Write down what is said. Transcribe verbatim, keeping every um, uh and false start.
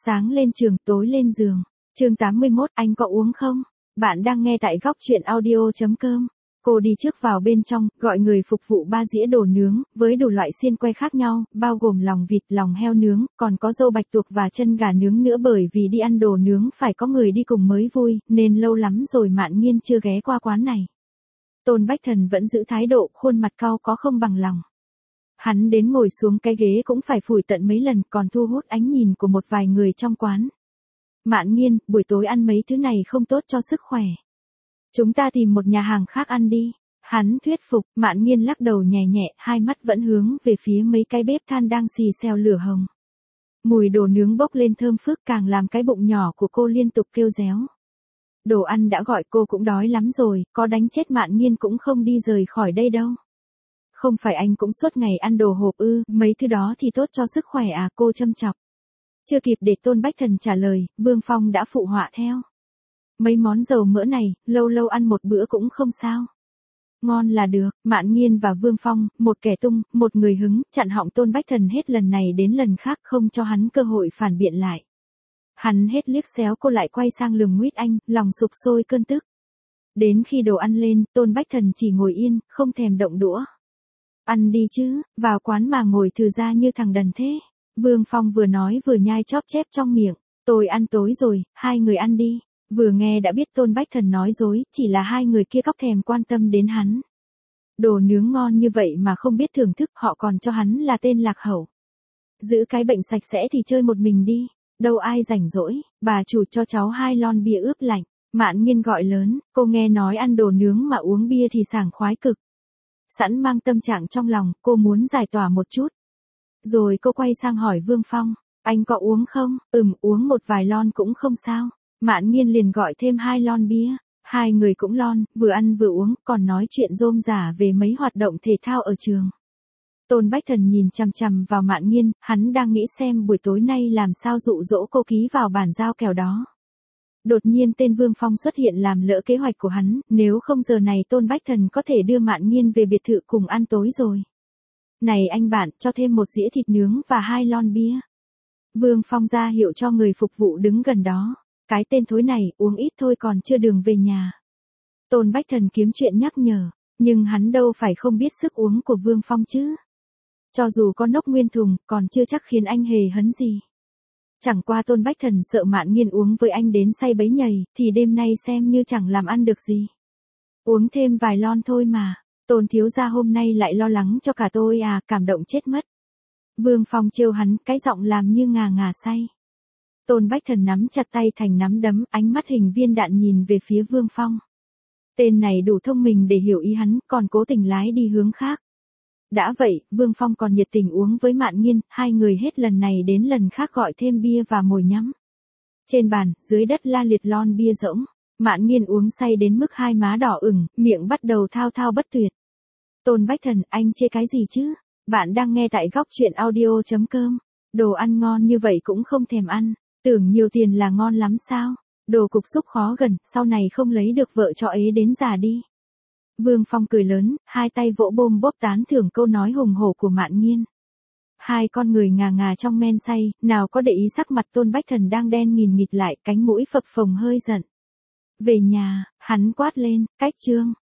Sáng lên trường, tối lên giường. Chương tám mươi mốt, anh có uống không? Bạn đang nghe tại góc truyện audio chấm com. Cô đi trước vào bên trong, gọi người phục vụ ba dĩa đồ nướng, với đủ loại xiên que khác nhau, bao gồm lòng vịt, lòng heo nướng, còn có dâu bạch tuộc và chân gà nướng nữa, bởi vì đi ăn đồ nướng phải có người đi cùng mới vui, nên lâu lắm rồi Mạn Nghiên chưa ghé qua quán này. Tôn Bách Thần vẫn giữ thái độ, khuôn mặt cau có không bằng lòng. Hắn đến ngồi xuống cái ghế cũng phải phủi tận mấy lần, còn thu hút ánh nhìn của một vài người trong quán. Mạn Nghiên, buổi tối ăn mấy thứ này không tốt cho sức khỏe. Chúng ta tìm một nhà hàng khác ăn đi. Hắn thuyết phục. Mạn Nghiên lắc đầu nhẹ nhẹ, hai mắt vẫn hướng về phía mấy cái bếp than đang xì xèo lửa hồng. Mùi đồ nướng bốc lên thơm phức, càng làm cái bụng nhỏ của cô liên tục kêu réo. Đồ ăn đã gọi, cô cũng đói lắm rồi, có đánh chết Mạn Nghiên cũng không đi rời khỏi đây đâu. Không phải anh cũng suốt ngày ăn đồ hộp ư, mấy thứ đó thì tốt cho sức khỏe à, cô châm chọc. Chưa kịp để Tôn Bách Thần trả lời, Vương Phong đã phụ họa theo. Mấy món dầu mỡ này, lâu lâu ăn một bữa cũng không sao. Ngon là được. Mạn Nghiên và Vương Phong, một kẻ tung, một người hứng, chặn họng Tôn Bách Thần hết lần này đến lần khác, không cho hắn cơ hội phản biện lại. Hắn hết liếc xéo cô lại quay sang lườm nguýt anh, lòng sục sôi cơn tức. Đến khi đồ ăn lên, Tôn Bách Thần chỉ ngồi yên, không thèm động đũa. Ăn đi chứ, vào quán mà ngồi thừ ra như thằng đần thế. Vương Phong vừa nói vừa nhai chóp chép trong miệng. Tôi ăn tối rồi, hai người ăn đi. Vừa nghe đã biết Tôn Bách Thần nói dối, chỉ là hai người kia cóc thèm quan tâm đến hắn. Đồ nướng ngon như vậy mà không biết thưởng thức, họ còn cho hắn là tên lạc hậu. Giữ cái bệnh sạch sẽ thì chơi một mình đi. Đâu ai rảnh rỗi. Bà chủ cho cháu hai lon bia ướp lạnh. Mạn Nghiên gọi lớn, cô nghe nói ăn đồ nướng mà uống bia thì sảng khoái cực. Sẵn mang tâm trạng trong lòng, cô muốn giải tỏa một chút. Rồi cô quay sang hỏi Vương Phong, anh có uống không? Ừm, uống một vài lon cũng không sao. Mạn Nghiên liền gọi thêm hai lon bia. Hai người cũng lon, vừa ăn vừa uống, còn nói chuyện rôm rả về mấy hoạt động thể thao ở trường. Tôn Bách Thần nhìn chằm chằm vào Mạn Nghiên, hắn đang nghĩ xem buổi tối nay làm sao dụ dỗ cô ký vào bản giao kèo đó. Đột nhiên tên Vương Phong xuất hiện làm lỡ kế hoạch của hắn, nếu không giờ này Tôn Bách Thần có thể đưa Mạn Nghiên về biệt thự cùng ăn tối rồi. Này anh bạn, cho thêm một dĩa thịt nướng và hai lon bia. Vương Phong ra hiệu cho người phục vụ đứng gần đó. Cái tên thối này, uống ít thôi còn chưa đường về nhà. Tôn Bách Thần kiếm chuyện nhắc nhở, nhưng hắn đâu phải không biết sức uống của Vương Phong chứ. Cho dù có nốc nguyên thùng, còn chưa chắc khiến anh hề hấn gì. Chẳng qua Tôn Bách Thần sợ Mạn Nghiên uống với anh đến say bấy nhầy, thì đêm nay xem như chẳng làm ăn được gì. Uống thêm vài lon thôi mà. Tôn thiếu gia hôm nay lại lo lắng cho cả tôi à, cảm động chết mất. Vương Phong trêu hắn, cái giọng làm như ngà ngà say. Tôn Bách Thần nắm chặt tay thành nắm đấm, ánh mắt hình viên đạn nhìn về phía Vương Phong. Tên này đủ thông minh để hiểu ý hắn, còn cố tình lái đi hướng khác. Đã vậy, Vương Phong còn nhiệt tình uống với Mạn Nghiên, hai người hết lần này đến lần khác gọi thêm bia và mồi nhắm. Trên bàn, dưới đất la liệt lon bia rỗng. Mạn Nghiên uống say đến mức hai má đỏ ửng, miệng bắt đầu thao thao bất tuyệt. Tôn Bách Thần, anh chê cái gì chứ? Bạn đang nghe tại góc truyện audio chấm com. Đồ ăn ngon như vậy cũng không thèm ăn. Tưởng nhiều tiền là ngon lắm sao? Đồ cục xúc khó gần, sau này không lấy được vợ cho ế đến già đi. Vương Phong cười lớn, hai tay vỗ bôm bốp tán thưởng câu nói hùng hổ của Mạn Nghiên. Hai con người ngà ngà trong men say, nào có để ý sắc mặt Tôn Bách Thần đang đen nghìn nghịt lại, cánh mũi phập phồng hơi giận. Về nhà, hắn quát lên, cách trương.